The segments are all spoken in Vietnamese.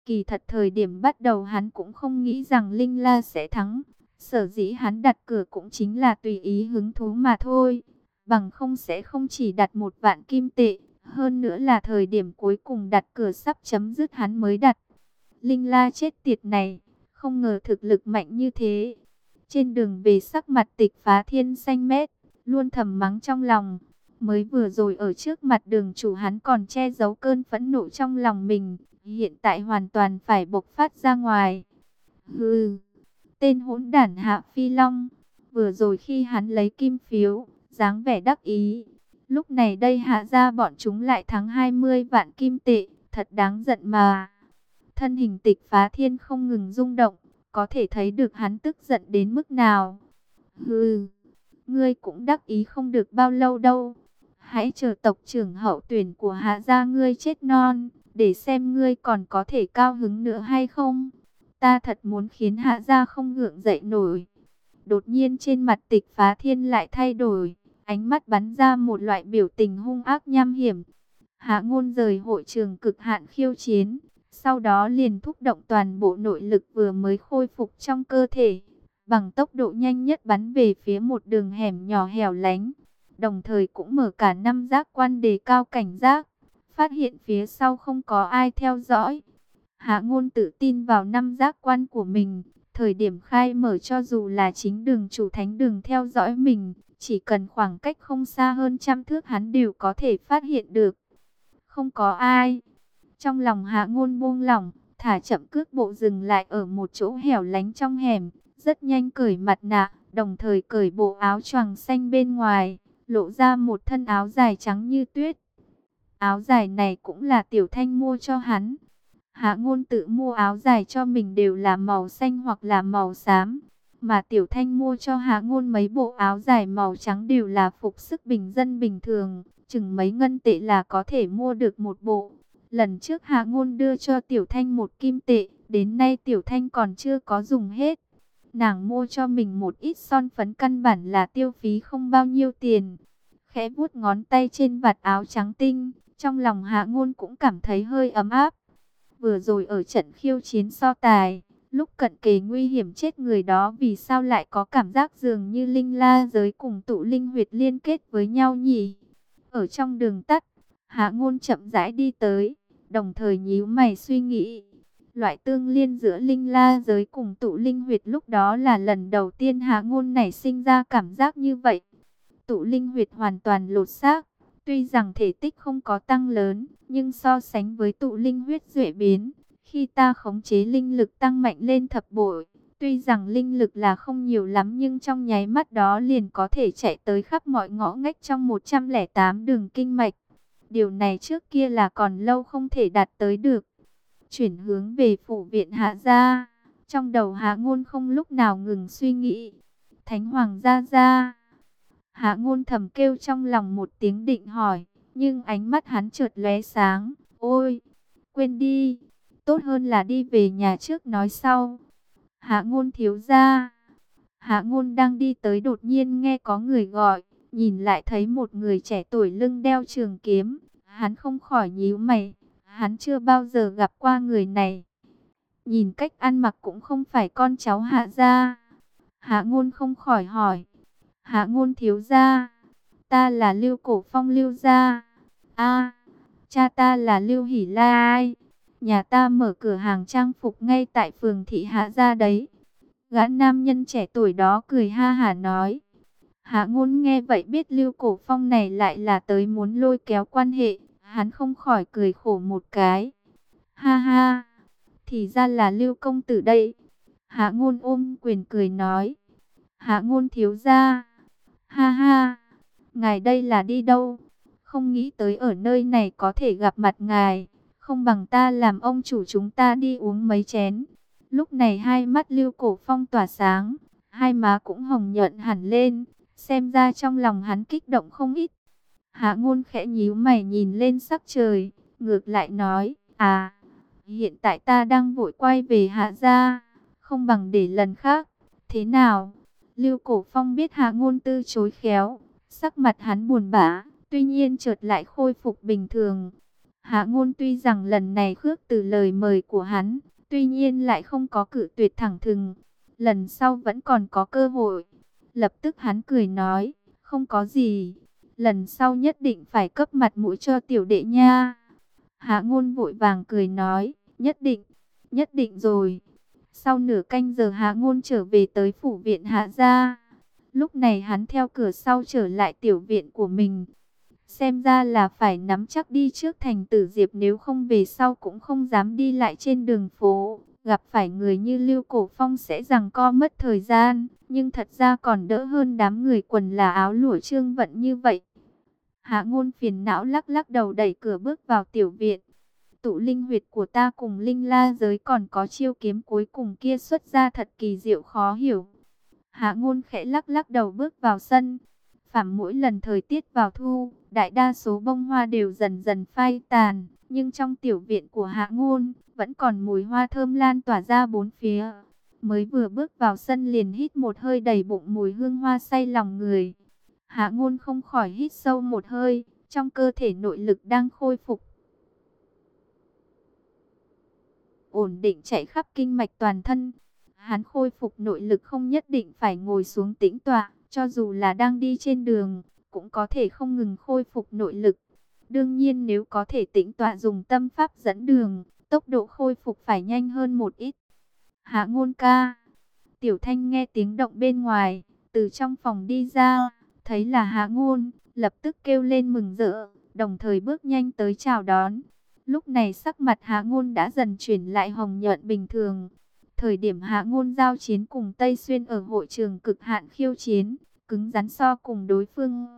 Kỳ thật thời điểm bắt đầu hắn cũng không nghĩ rằng Linh La sẽ thắng. Sở dĩ hắn đặt cược cũng chính là tùy ý hứng thú mà thôi. Bằng không sẽ không chỉ đặt 1 vạn kim tệ. Hơn nữa là thời điểm cuối cùng đặt cược sắp chấm dứt hắn mới đặt. Linh La chết tiệt này, không ngờ thực lực mạnh như thế. Trên đường về sắc mặt Tịch Phá Thiên xanh mét, luôn thầm mắng trong lòng. Mới vừa rồi ở trước mặt đường chủ hắn còn che giấu cơn phẫn nộ trong lòng mình. Hiện tại hoàn toàn phải bộc phát ra ngoài. Hừ, tên hỗn đản Hạ Phi Long. Vừa rồi khi hắn lấy kim phiếu, dáng vẻ đắc ý. Lúc này đây Hạ ra bọn chúng lại thắng 20 vạn kim tệ. Thật đáng giận mà. Thân hình Tịch Phá Thiên không ngừng rung động. Có thể thấy được hắn tức giận đến mức nào. Hừ, ngươi cũng đắc ý không được bao lâu đâu. Hãy chờ tộc trưởng hậu tuyển của Hạ gia ngươi chết non, để xem ngươi còn có thể cao hứng nữa hay không. Ta thật muốn khiến Hạ gia không gượng dậy nổi. Đột nhiên trên mặt Tịch Phá Thiên lại thay đổi, ánh mắt bắn ra một loại biểu tình hung ác nham hiểm. Hạ Ngôn rời hội trường cực hạn khiêu chiến, sau đó liền thúc động toàn bộ nội lực vừa mới khôi phục trong cơ thể, bằng tốc độ nhanh nhất bắn về phía một đường hẻm nhỏ hẻo lánh. Đồng thời cũng mở cả 5 giác quan đề cao cảnh giác, phát hiện phía sau không có ai theo dõi. Hạ Ngôn tự tin vào 5 giác quan của mình, thời điểm khai mở cho dù là chính đường chủ thánh đường theo dõi mình, chỉ cần khoảng cách không xa hơn 100 thước hắn đều có thể phát hiện được. Không có ai. Trong lòng Hạ Ngôn buông lỏng, thả chậm cước bộ dừng lại ở một chỗ hẻo lánh trong hẻm, rất nhanh cởi mặt nạ, đồng thời cởi bộ áo choàng xanh bên ngoài, lộ ra một thân áo dài trắng như tuyết. Áo dài này cũng là Tiểu Thanh mua cho hắn. Hạ Ngôn tự mua áo dài cho mình đều là màu xanh hoặc là màu xám, mà Tiểu Thanh mua cho Hạ Ngôn mấy bộ áo dài màu trắng đều là phục sức bình dân bình thường, chừng mấy ngân tệ là có thể mua được một bộ. Lần trước Hạ Ngôn đưa cho Tiểu Thanh 1 kim tệ, đến nay Tiểu Thanh còn chưa có dùng hết. Nàng mua cho mình một ít son phấn căn bản là tiêu phí không bao nhiêu tiền. Khẽ vuốt ngón tay trên vạt áo trắng tinh, trong lòng Hạ Ngôn cũng cảm thấy hơi ấm áp. Vừa rồi ở trận khiêu chiến so tài, lúc cận kề nguy hiểm chết người đó vì sao lại có cảm giác dường như linh la giới cùng tụ linh huyệt liên kết với nhau nhỉ? Ở trong đường tắt, Hạ Ngôn chậm rãi đi tới, đồng thời nhíu mày suy nghĩ. Loại tương liên giữa linh la giới cùng tụ linh huyệt lúc đó là lần đầu tiên Hạ Ngôn nảy sinh ra cảm giác như vậy. Tụ linh huyệt hoàn toàn lột xác, tuy rằng thể tích không có tăng lớn, nhưng so sánh với tụ linh huyết duệ biến, khi ta khống chế linh lực tăng mạnh lên thập bội, tuy rằng linh lực là không nhiều lắm nhưng trong nháy mắt đó liền có thể chạy tới khắp mọi ngõ ngách trong 108 đường kinh mạch. Điều này trước kia là còn lâu không thể đạt tới được. Chuyển hướng về phủ viện Hạ gia, trong đầu Hạ Ngôn không lúc nào ngừng suy nghĩ. Thánh Hoàng gia gia. Hạ Ngôn thầm kêu trong lòng một tiếng định hỏi, nhưng ánh mắt hắn chợt lóe sáng. Ôi, quên đi, tốt hơn là đi về nhà trước nói sau. Hạ Ngôn thiếu gia. Hạ Ngôn đang đi tới đột nhiên nghe có người gọi, nhìn lại thấy một người trẻ tuổi lưng đeo trường kiếm, hắn không khỏi nhíu mày, hắn chưa bao giờ gặp qua người này. Nhìn cách ăn mặc cũng không phải con cháu Hạ gia. Hạ Ngôn không khỏi hỏi, Hạ Ngôn thiếu gia, ta là Lưu Cổ Phong Lưu gia. A, cha ta là Lưu Hỷ Lai, nhà ta mở cửa hàng trang phục ngay tại phường thị Hạ gia đấy. Gã nam nhân trẻ tuổi đó cười ha hả nói. Hạ Ngôn nghe vậy biết Lưu Cổ Phong này lại là tới muốn lôi kéo quan hệ, hắn không khỏi cười khổ một cái. Ha ha, thì ra là Lưu công tử đây. Hạ Ngôn ôm quyền cười nói. Hạ Ngôn thiếu gia. Ha ha, ngài đây là đi đâu? Không nghĩ tới ở nơi này có thể gặp mặt ngài, không bằng ta làm ông chủ chúng ta đi uống mấy chén. Lúc này hai mắt Lưu Cổ Phong tỏa sáng, hai má cũng hồng nhuận hẳn lên, xem ra trong lòng hắn kích động không ít. Hạ Ngôn khẽ nhíu mày nhìn lên sắc trời, ngược lại nói, à, hiện tại ta đang vội quay về Hạ gia, không bằng để lần khác, thế nào? Lưu Cổ Phong biết Hạ Ngôn từ chối khéo, sắc mặt hắn buồn bã, tuy nhiên chợt lại khôi phục bình thường. Hạ Ngôn tuy rằng lần này khước từ lời mời của hắn, tuy nhiên lại không có cự tuyệt thẳng thừng. Lần sau vẫn còn có cơ hội. Lập tức hắn cười nói, không có gì. Lần sau nhất định phải cấp mặt mũi cho tiểu đệ nha. Hạ Ngôn vội vàng cười nói, nhất định rồi. Sau nửa canh giờ Hạ Ngôn trở về tới phủ viện Hạ gia. Lúc này hắn theo cửa sau trở lại tiểu viện của mình. Xem ra là phải nắm chắc đi trước thành Tử Diệp, nếu không về sau cũng không dám đi lại trên đường phố. Gặp phải người như Lưu Cổ Phong sẽ giằng co mất thời gian, nhưng thật ra còn đỡ hơn đám người quần là áo lụa Trương Vận như vậy. Hạ Ngôn phiền não lắc lắc đầu đẩy cửa bước vào tiểu viện. Tụ linh huyệt của ta cùng linh la giới còn có chiêu kiếm cuối cùng kia xuất ra thật kỳ diệu khó hiểu. Hạ Ngôn khẽ lắc lắc đầu bước vào sân. Phàm mỗi lần thời tiết vào thu, đại đa số bông hoa đều dần dần phai tàn, nhưng trong tiểu viện của Hạ Ngôn vẫn còn mùi hoa thơm lan tỏa ra bốn phía. Mới vừa bước vào sân liền hít một hơi đầy bụng mùi hương hoa say lòng người. Hạ Ngôn không khỏi hít sâu một hơi, trong cơ thể nội lực đang khôi phục ổn định chạy khắp kinh mạch toàn thân. Hắn khôi phục nội lực không nhất định phải ngồi xuống tĩnh tọa, cho dù là đang đi trên đường, cũng có thể không ngừng khôi phục nội lực. Đương nhiên nếu có thể tĩnh tọa dùng tâm pháp dẫn đường, tốc độ khôi phục phải nhanh hơn một ít. Hạ Ngôn ca. Tiểu Thanh nghe tiếng động bên ngoài, từ trong phòng đi ra, thấy là Hạ Ngôn, lập tức kêu lên mừng rỡ, đồng thời bước nhanh tới chào đón. Lúc này sắc mặt Hạ Ngôn đã dần chuyển lại hồng nhuận bình thường. Thời điểm Hạ Ngôn giao chiến cùng Tây Xuyên ở hội trường cực hạn khiêu chiến, cứng rắn so cùng đối phương.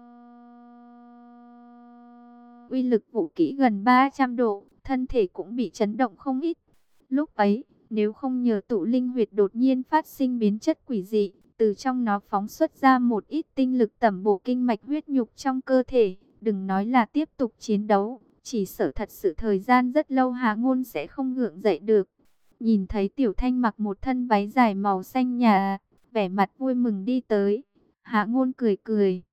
Uy lực vũ kỹ gần 300 độ, thân thể cũng bị chấn động không ít. Lúc ấy, nếu không nhờ tụ linh huyệt đột nhiên phát sinh biến chất quỷ dị, từ trong nó phóng xuất ra một ít tinh lực tẩm bổ kinh mạch huyết nhục trong cơ thể, đừng nói là tiếp tục chiến đấu, chỉ sợ thật sự thời gian rất lâu Hạ Ngôn sẽ không gượng dậy được. Nhìn thấy Tiểu Thanh mặc một thân váy dài màu xanh nhà, vẻ mặt vui mừng đi tới. Hạ Ngôn cười cười.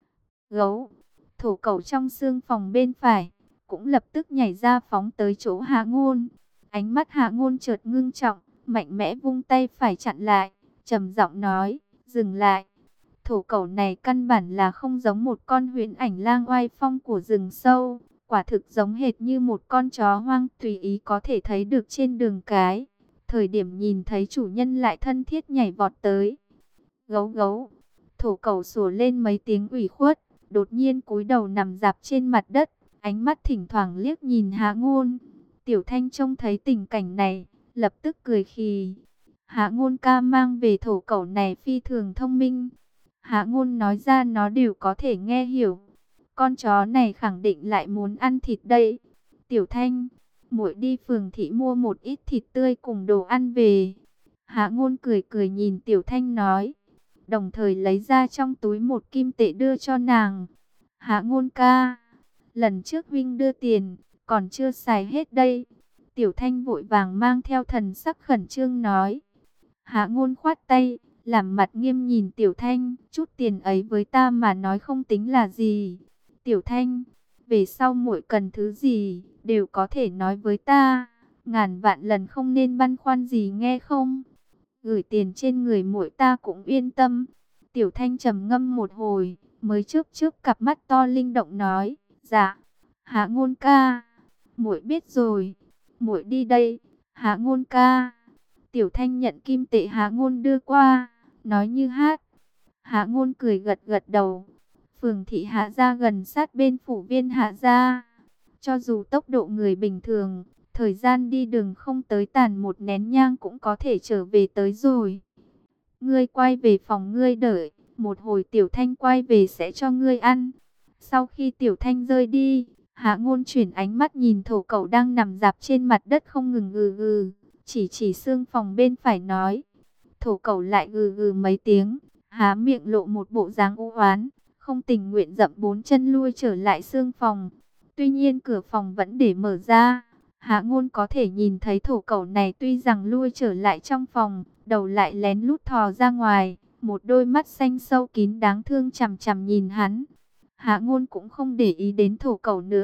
Gấu, thổ cẩu trong xương phòng bên phải, cũng lập tức nhảy ra phóng tới chỗ Hạ Ngôn. Ánh mắt Hạ Ngôn chợt ngưng trọng, mạnh mẽ vung tay phải chặn lại, trầm giọng nói, dừng lại. Thổ cẩu này căn bản là không giống một con huyền ảnh lang oai phong của rừng sâu, quả thực giống hệt như một con chó hoang tùy ý có thể thấy được trên đường cái. Thời điểm nhìn thấy chủ nhân lại thân thiết nhảy vọt tới. Gấu gấu, thổ cẩu sủa lên mấy tiếng ủy khuất, đột nhiên cúi đầu nằm rạp trên mặt đất, ánh mắt thỉnh thoảng liếc nhìn Hạ Ngôn. Tiểu Thanh trông thấy tình cảnh này, lập tức cười khì. Hạ Ngôn ca mang về thổ cẩu này phi thường thông minh. Hạ Ngôn nói ra nó đều có thể nghe hiểu. Con chó này khẳng định lại muốn ăn thịt đây. Tiểu Thanh, muội đi phường thị mua một ít thịt tươi cùng đồ ăn về. Hạ Ngôn cười cười nhìn Tiểu Thanh nói, đồng thời lấy ra trong túi một kim tệ đưa cho nàng. Hạ Ngôn ca, lần trước huynh đưa tiền, còn chưa xài hết đây. Tiểu Thanh vội vàng mang theo thần sắc khẩn trương nói. Hạ Ngôn khoát tay, làm mặt nghiêm nhìn Tiểu Thanh, chút tiền ấy với ta mà nói không tính là gì. Tiểu Thanh, về sau muội cần thứ gì, đều có thể nói với ta, ngàn vạn lần không nên băn khoăn gì nghe không? Gửi tiền trên người muội ta cũng yên tâm. Tiểu Thanh trầm ngâm một hồi, mới chớp chớp cặp mắt to linh động nói, dạ, Hạ Ngôn ca, muội biết rồi, muội đi đây, Hạ Ngôn ca. Tiểu Thanh nhận kim tệ Hạ Ngôn đưa qua, nói như hát. Hạ Ngôn cười gật gật đầu. Phường thị Hạ gia gần sát bên phủ viên Hạ gia. Cho dù tốc độ người bình thường, thời gian đi đường không tới tàn một nén nhang cũng có thể trở về tới rồi. Ngươi quay về phòng ngươi đợi, một hồi Tiểu Thanh quay về sẽ cho ngươi ăn. Sau khi Tiểu Thanh rơi đi, Hạ Ngôn chuyển ánh mắt nhìn thổ cẩu đang nằm rạp trên mặt đất không ngừng gừ gừ, chỉ xương phòng bên phải nói. Thổ cẩu lại gừ gừ mấy tiếng, há miệng lộ một bộ dáng u oán, không tình nguyện dậm bốn chân lui trở lại xương phòng. Tuy nhiên cửa phòng vẫn để mở ra. Hạ Ngôn có thể nhìn thấy thổ cẩu này tuy rằng lui trở lại trong phòng, đầu lại lén lút thò ra ngoài, một đôi mắt xanh sâu kín đáng thương chằm chằm nhìn hắn. Hạ Ngôn cũng không để ý đến thổ cẩu nữa,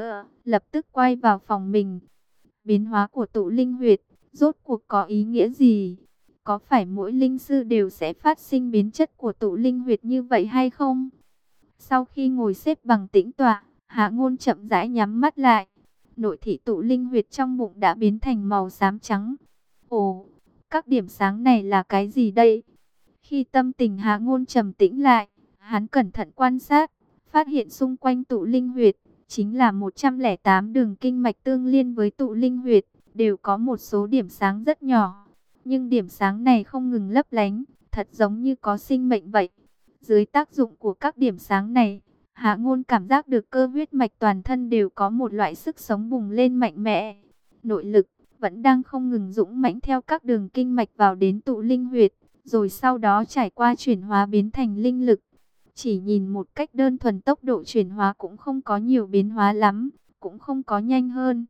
lập tức quay vào phòng mình. Biến hóa của tụ linh huyệt, rốt cuộc có ý nghĩa gì? Có phải mỗi linh sư đều sẽ phát sinh biến chất của tụ linh huyệt như vậy hay không? Sau khi ngồi xếp bằng tĩnh tọa, Hạ Ngôn chậm rãi nhắm mắt lại. Nội thị tụ linh huyệt trong bụng đã biến thành màu xám trắng. Ồ, các điểm sáng này là cái gì đây? Khi tâm tình Hạ Ngôn trầm tĩnh lại, hắn cẩn thận quan sát, phát hiện xung quanh tụ linh huyệt chính là 108 đường kinh mạch tương liên với tụ linh huyệt, đều có một số điểm sáng rất nhỏ. Nhưng điểm sáng này không ngừng lấp lánh, thật giống như có sinh mệnh vậy. Dưới tác dụng của các điểm sáng này, Hạ Ngôn cảm giác được cơ huyết mạch toàn thân đều có một loại sức sống bùng lên mạnh mẽ. Nội lực vẫn đang không ngừng dũng mãnh theo các đường kinh mạch vào đến tụ linh huyệt, rồi sau đó trải qua chuyển hóa biến thành linh lực. Chỉ nhìn một cách đơn thuần tốc độ chuyển hóa cũng không có nhiều biến hóa lắm, cũng không có nhanh hơn.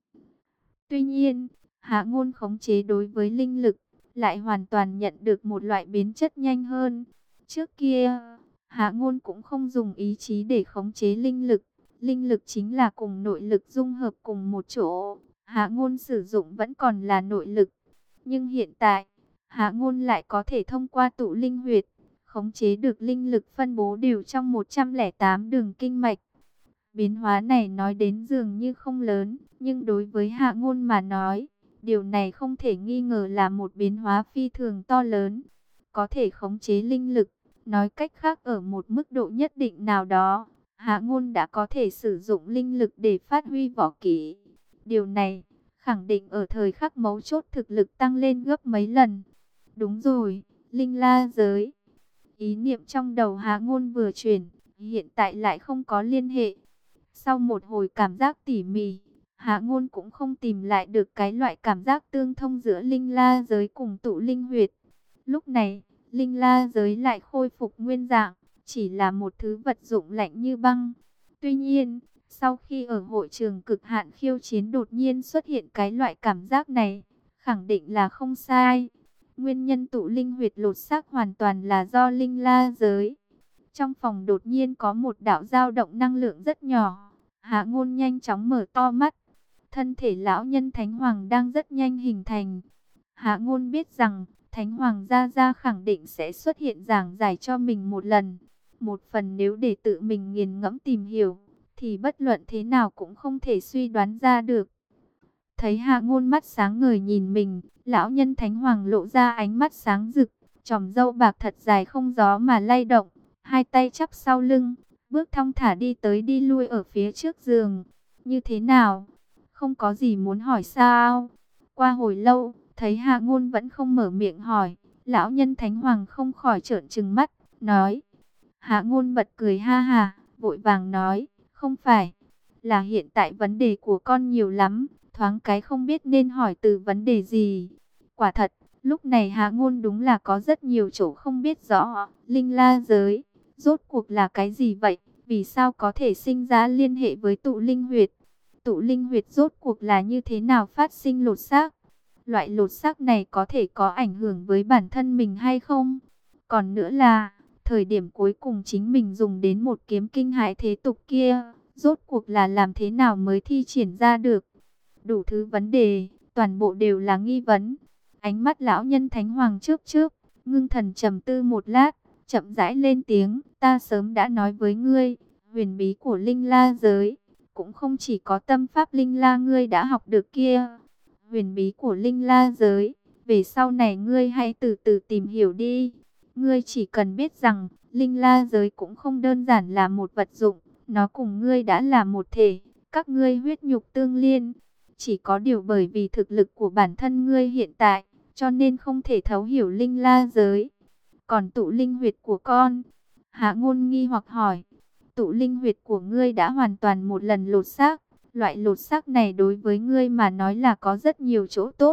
Tuy nhiên, Hạ Ngôn khống chế đối với linh lực lại hoàn toàn nhận được một loại biến chất nhanh hơn. Trước kia, Hạ Ngôn cũng không dùng ý chí để khống chế linh lực. Linh lực chính là cùng nội lực dung hợp cùng một chỗ. Hạ Ngôn sử dụng vẫn còn là nội lực. Nhưng hiện tại, Hạ Ngôn lại có thể thông qua tụ linh huyệt, khống chế được linh lực phân bố đều trong 108 đường kinh mạch. Biến hóa này nói đến dường như không lớn, nhưng đối với Hạ Ngôn mà nói, điều này không thể nghi ngờ là một biến hóa phi thường to lớn. Có thể khống chế linh lực, nói cách khác ở một mức độ nhất định nào đó, Hạ Ngôn đã có thể sử dụng linh lực để phát huy võ kỹ. Điều này khẳng định ở thời khắc mấu chốt thực lực tăng lên gấp mấy lần. Đúng rồi, linh la giới. Ý niệm trong đầu Hạ Ngôn vừa chuyển, hiện tại lại không có liên hệ. Sau một hồi cảm giác tỉ mỉ, Hạ Ngôn cũng không tìm lại được cái loại cảm giác tương thông giữa linh la giới cùng tụ linh huyệt. Lúc này, linh la giới lại khôi phục nguyên dạng, chỉ là một thứ vật dụng lạnh như băng. Tuy nhiên, sau khi ở hội trường cực hạn khiêu chiến đột nhiên xuất hiện cái loại cảm giác này, khẳng định là không sai. Nguyên nhân tụ linh huyệt lột xác hoàn toàn là do linh la giới. Trong phòng đột nhiên có một đạo dao động năng lượng rất nhỏ. Hạ Ngôn nhanh chóng mở to mắt. Thân thể lão nhân Thánh Hoàng đang rất nhanh hình thành. Hạ Ngôn biết rằng Thánh Hoàng Gia Gia khẳng định sẽ xuất hiện giảng giải cho mình một lần. Một phần nếu để tự mình nghiền ngẫm tìm hiểu, thì bất luận thế nào cũng không thể suy đoán ra được. Thấy Hạ Ngôn mắt sáng ngời nhìn mình, lão nhân Thánh Hoàng lộ ra ánh mắt sáng rực, chòm râu bạc thật dài không gió mà lay động, hai tay chắp sau lưng, bước thong thả đi tới đi lui ở phía trước giường. Như thế nào? Không có gì muốn hỏi sao? Qua hồi lâu, thấy Hạ Ngôn vẫn không mở miệng hỏi, lão nhân Thánh Hoàng không khỏi trợn trừng mắt, nói. Hạ Ngôn bật cười ha ha, vội vàng nói, không phải, là hiện tại vấn đề của con nhiều lắm, thoáng cái không biết nên hỏi từ vấn đề gì. Quả thật, lúc này Hạ Ngôn đúng là có rất nhiều chỗ không biết rõ. Linh la giới, rốt cuộc là cái gì vậy? Vì sao có thể sinh ra liên hệ với tụ linh huyệt? Tụ linh huyệt rốt cuộc là như thế nào phát sinh lột xác? Loại lột xác này có thể có ảnh hưởng với bản thân mình hay không? Còn nữa là, thời điểm cuối cùng chính mình dùng đến một kiếm kinh hãi thế tục kia, rốt cuộc là làm thế nào mới thi triển ra được? Đủ thứ vấn đề, toàn bộ đều là nghi vấn. Ánh mắt lão nhân Thánh Hoàng chớp chớp, ngưng thần trầm tư một lát, chậm rãi lên tiếng, ta sớm đã nói với ngươi, huyền bí của linh la giới, cũng không chỉ có tâm pháp linh la ngươi đã học được kia. Huyền bí của linh la giới, về sau này ngươi hãy từ từ tìm hiểu đi. Ngươi chỉ cần biết rằng, linh la giới cũng không đơn giản là một vật dụng, nó cùng ngươi đã là một thể, các ngươi huyết nhục tương liên. Chỉ có điều bởi vì thực lực của bản thân ngươi hiện tại, cho nên không thể thấu hiểu linh la giới. Còn tụ linh huyệt của con? Hạ Ngôn nghi hoặc hỏi. Tụ linh huyệt của ngươi đã hoàn toàn một lần lột xác. Loại lột xác này đối với ngươi mà nói là có rất nhiều chỗ tốt.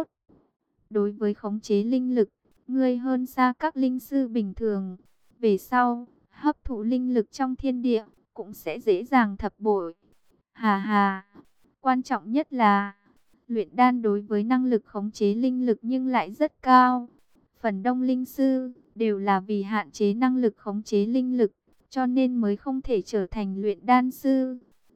Đối với khống chế linh lực, ngươi hơn xa các linh sư bình thường. Về sau, hấp thụ linh lực trong thiên địa, cũng sẽ dễ dàng thập bội. Hà hà, quan trọng nhất là, luyện đan đối với năng lực khống chế linh lực nhưng lại rất cao. Phần đông linh sư đều là vì hạn chế năng lực khống chế linh lực, cho nên mới không thể trở thành luyện đan sư.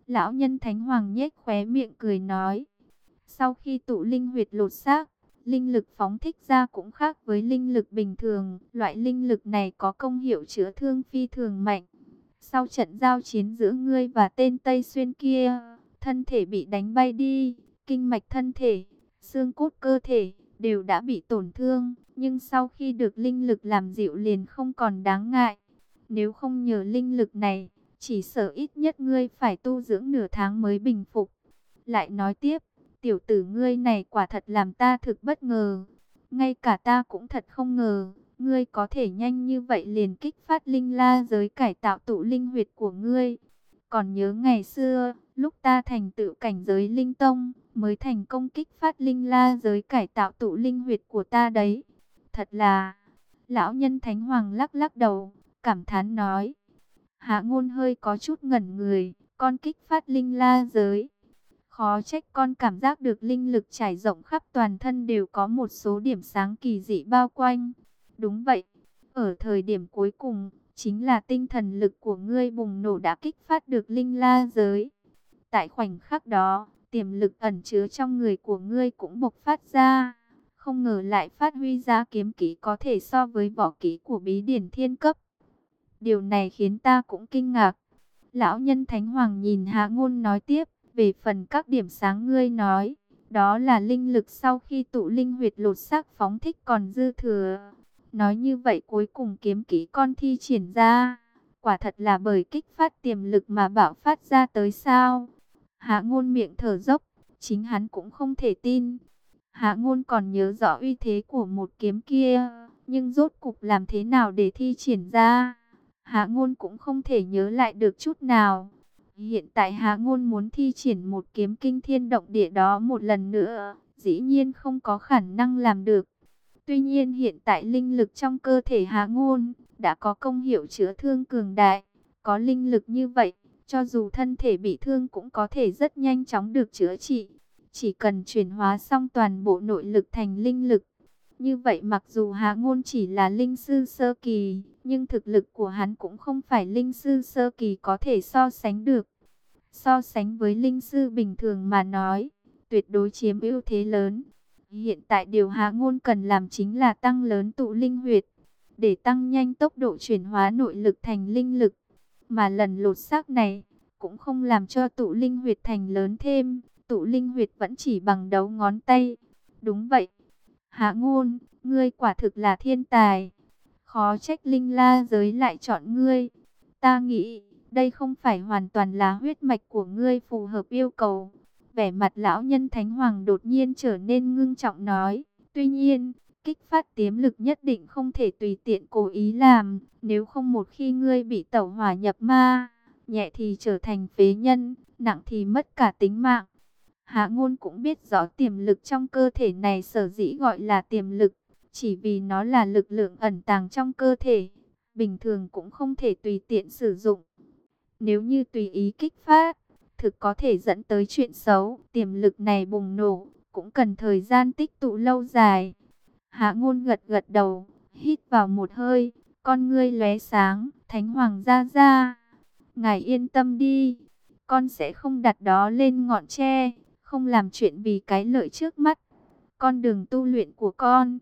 Lão nhân Thánh Hoàng nhếch khóe miệng cười nói. Sau khi tụ linh huyệt lột xác, linh lực phóng thích ra cũng khác với linh lực bình thường. Loại linh lực này có công hiệu chữa thương phi thường mạnh. Sau trận giao chiến giữa ngươi và tên Tây Xuyên kia, thân thể bị đánh bay đi, kinh mạch thân thể, xương cốt cơ thể đều đã bị tổn thương. Nhưng sau khi được linh lực làm dịu liền không còn đáng ngại. Nếu không nhờ linh lực này, chỉ sợ ít nhất ngươi phải tu dưỡng nửa tháng mới bình phục. Lại nói tiếp, tiểu tử ngươi này quả thật làm ta thực bất ngờ. Ngay cả ta cũng thật không ngờ, ngươi có thể nhanh như vậy liền kích phát linh la giới cải tạo tụ linh huyệt của ngươi. Còn nhớ ngày xưa, lúc ta thành tựu cảnh giới linh tông, mới thành công kích phát linh la giới cải tạo tụ linh huyệt của ta đấy. Thật là, lão nhân Thánh Hoàng lắc lắc đầu, cảm thán nói. Hạ Ngôn hơi có chút ngẩn người, con kích phát linh la giới. Khó trách con cảm giác được linh lực trải rộng khắp toàn thân đều có một số điểm sáng kỳ dị bao quanh. Đúng vậy, ở thời điểm cuối cùng, chính là tinh thần lực của ngươi bùng nổ đã kích phát được linh la giới. Tại khoảnh khắc đó, tiềm lực ẩn chứa trong người của ngươi cũng bộc phát ra. Không ngờ lại phát huy ra kiếm kỹ có thể so với võ kỹ của bí điển thiên cấp. Điều này khiến ta cũng kinh ngạc. Lão nhân Thánh Hoàng nhìn Hạ Ngôn nói tiếp, về phần các điểm sáng ngươi nói, đó là linh lực sau khi tụ linh huyệt lột xác phóng thích còn dư thừa. Nói như vậy cuối cùng kiếm kỹ con thi triển ra, quả thật là bởi kích phát tiềm lực mà bạo phát ra tới sao? Hạ Ngôn miệng thở dốc, chính hắn cũng không thể tin. Hạ Ngôn còn nhớ rõ uy thế của một kiếm kia, nhưng rốt cục làm thế nào để thi triển ra? Hạ Ngôn cũng không thể nhớ lại được chút nào. Hiện tại Hạ Ngôn muốn thi triển một kiếm kinh thiên động địa đó một lần nữa, dĩ nhiên không có khả năng làm được. Tuy nhiên hiện tại linh lực trong cơ thể Hạ Ngôn đã có công hiệu chữa thương cường đại. Có linh lực như vậy, cho dù thân thể bị thương cũng có thể rất nhanh chóng được chữa trị. Chỉ cần chuyển hóa xong toàn bộ nội lực thành linh lực. Như vậy mặc dù Hạ Ngôn chỉ là linh sư sơ kỳ, nhưng thực lực của hắn cũng không phải linh sư sơ kỳ có thể so sánh được. So sánh với linh sư bình thường mà nói, tuyệt đối chiếm ưu thế lớn. Hiện tại điều Hạ Ngôn cần làm chính là tăng lớn tụ linh huyệt, để tăng nhanh tốc độ chuyển hóa nội lực thành linh lực. Mà lần lột xác này, cũng không làm cho tụ linh huyệt thành lớn thêm, tụ linh huyệt vẫn chỉ bằng đầu ngón tay. Đúng vậy. Hạ Ngôn, ngươi quả thực là thiên tài. Khó trách linh la giới lại chọn ngươi. Ta nghĩ, đây không phải hoàn toàn là huyết mạch của ngươi phù hợp yêu cầu. Vẻ mặt lão nhân Thánh Hoàng đột nhiên trở nên ngưng trọng nói. Tuy nhiên, kích phát tiềm lực nhất định không thể tùy tiện cố ý làm. Nếu không một khi ngươi bị tẩu hỏa nhập ma, nhẹ thì trở thành phế nhân, nặng thì mất cả tính mạng. Hạ Ngôn cũng biết rõ tiềm lực trong cơ thể này sở dĩ gọi là tiềm lực, chỉ vì nó là lực lượng ẩn tàng trong cơ thể, bình thường cũng không thể tùy tiện sử dụng. Nếu như tùy ý kích phát, thực có thể dẫn tới chuyện xấu, tiềm lực này bùng nổ, cũng cần thời gian tích tụ lâu dài. Hạ Ngôn gật gật đầu, hít vào một hơi, con ngươi lóe sáng, Thánh Hoàng gia gia, ngài yên tâm đi, con sẽ không đặt đó lên ngọn tre, không làm chuyện vì cái lợi trước mắt. Con đường tu luyện của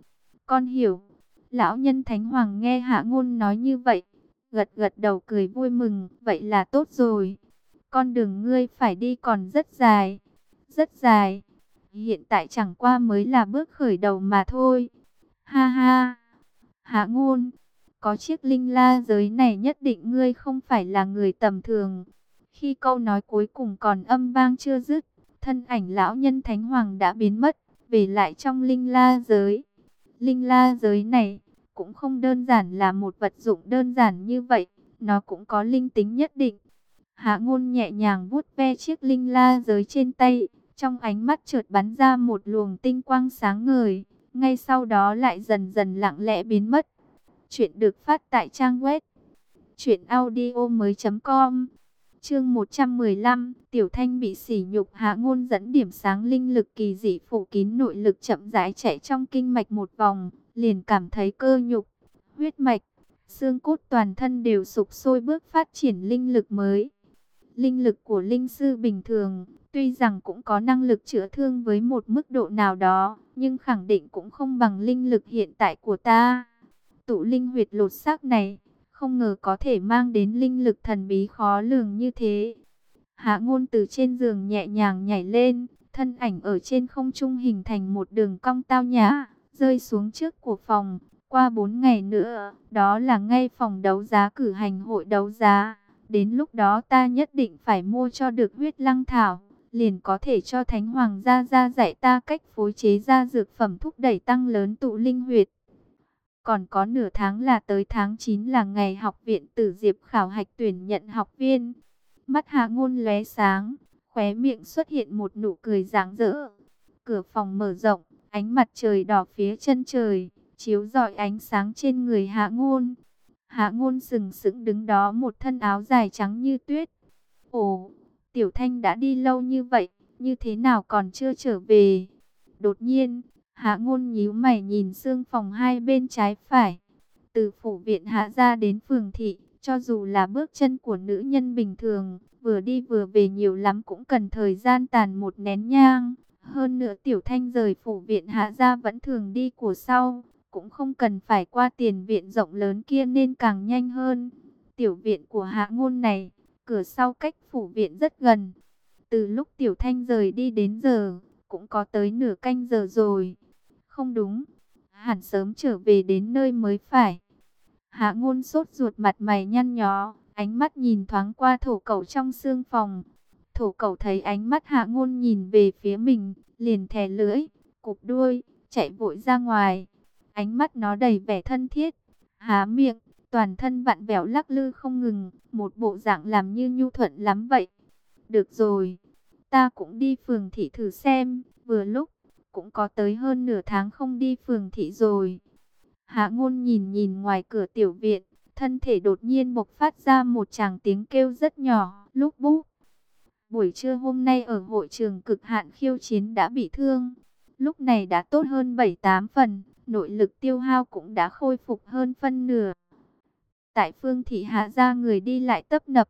con hiểu. Lão nhân Thánh Hoàng nghe Hạ Ngôn nói như vậy, gật gật đầu cười vui mừng, vậy là tốt rồi. Con đường ngươi phải đi còn rất dài, rất dài. Hiện tại chẳng qua mới là bước khởi đầu mà thôi. Ha ha, Hạ Ngôn, có chiếc linh la giới này nhất định ngươi không phải là người tầm thường. Khi câu nói cuối cùng còn âm vang chưa dứt, thân ảnh lão nhân Thánh Hoàng đã biến mất, về lại trong linh la giới. Linh la giới này cũng không đơn giản là một vật dụng đơn giản như vậy, nó cũng có linh tính nhất định. Hạ Ngôn nhẹ nhàng vuốt ve chiếc linh la giới trên tay, trong ánh mắt chợt bắn ra một luồng tinh quang sáng ngời, ngay sau đó lại dần dần lặng lẽ biến mất. Chuyện được phát tại trang web truyệnaudiomoi.com. Chương 115, Tiểu Thanh bị sỉ nhục. Hạ Ngôn dẫn điểm sáng linh lực kỳ dị phủ kín nội lực chậm rãi chạy trong kinh mạch một vòng, liền cảm thấy cơ nhục, huyết mạch, xương cốt toàn thân đều sục sôi bước phát triển linh lực mới. Linh lực của linh sư bình thường, tuy rằng cũng có năng lực chữa thương với một mức độ nào đó, nhưng khẳng định cũng không bằng linh lực hiện tại của ta. Tụ linh huyệt lột xác này, không ngờ có thể mang đến linh lực thần bí khó lường như thế. Hạ Ngôn từ trên giường nhẹ nhàng nhảy lên, thân ảnh ở trên không trung hình thành một đường cong tao nhã, rơi xuống trước của phòng. Qua 4 ngày nữa, đó là ngay phòng đấu giá cử hành hội đấu giá. Đến lúc đó ta nhất định phải mua cho được huyết lăng thảo, liền có thể cho Thánh Hoàng gia dạy ta cách phối chế ra dược phẩm thúc đẩy tăng lớn tụ linh huyệt. Còn có nửa tháng là tới tháng 9 là ngày học viện Tử Diệp khảo hạch tuyển nhận học viên. Mắt Hạ Ngôn lóe sáng, khóe miệng xuất hiện một nụ cười rạng rỡ. Cửa phòng mở rộng, ánh mặt trời đỏ phía chân trời, chiếu rọi ánh sáng trên người Hạ Ngôn. Hạ Ngôn sừng sững đứng đó, một thân áo dài trắng như tuyết. Ồ, Tiểu Thanh đã đi lâu như vậy, như thế nào còn chưa trở về? Đột nhiên, Hạ Ngôn nhíu mày nhìn xương phòng hai bên trái phải. Từ phủ viện Hạ gia đến phường thị, cho dù là bước chân của nữ nhân bình thường, vừa đi vừa về nhiều lắm cũng cần thời gian tàn một nén nhang. Hơn nữa Tiểu Thanh rời phủ viện Hạ gia vẫn thường đi của sau, cũng không cần phải qua tiền viện rộng lớn kia nên càng nhanh hơn. Tiểu viện của Hạ Ngôn này, cửa sau cách phủ viện rất gần. Từ lúc Tiểu Thanh rời đi đến giờ, cũng có tới nửa canh giờ rồi. Không đúng, hẳn sớm trở về đến nơi mới phải. Hạ Ngôn sốt ruột, mặt mày nhăn nhó, ánh mắt nhìn thoáng qua thổ cẩu trong xương phòng. Thổ cẩu thấy ánh mắt Hạ Ngôn nhìn về phía mình, liền thè lưỡi, cụp đuôi, chạy vội ra ngoài. Ánh mắt nó đầy vẻ thân thiết, há miệng, toàn thân vặn vẹo lắc lư không ngừng, một bộ dạng làm như nhu thuận lắm vậy. Được rồi, ta cũng đi phường thị thử xem, vừa lúc, cũng có tới hơn nửa tháng không đi phường thị rồi. Hạ Ngôn nhìn nhìn ngoài cửa tiểu viện, thân thể đột nhiên bộc phát ra một tràng tiếng kêu rất nhỏ, lúc búp. Buổi trưa hôm nay ở hội trường cực hạn khiêu chiến đã bị thương, lúc này đã tốt hơn 7-8 phần, nội lực tiêu hao cũng đã khôi phục hơn phân nửa. Tại phương thị Hạ gia người đi lại tấp nập.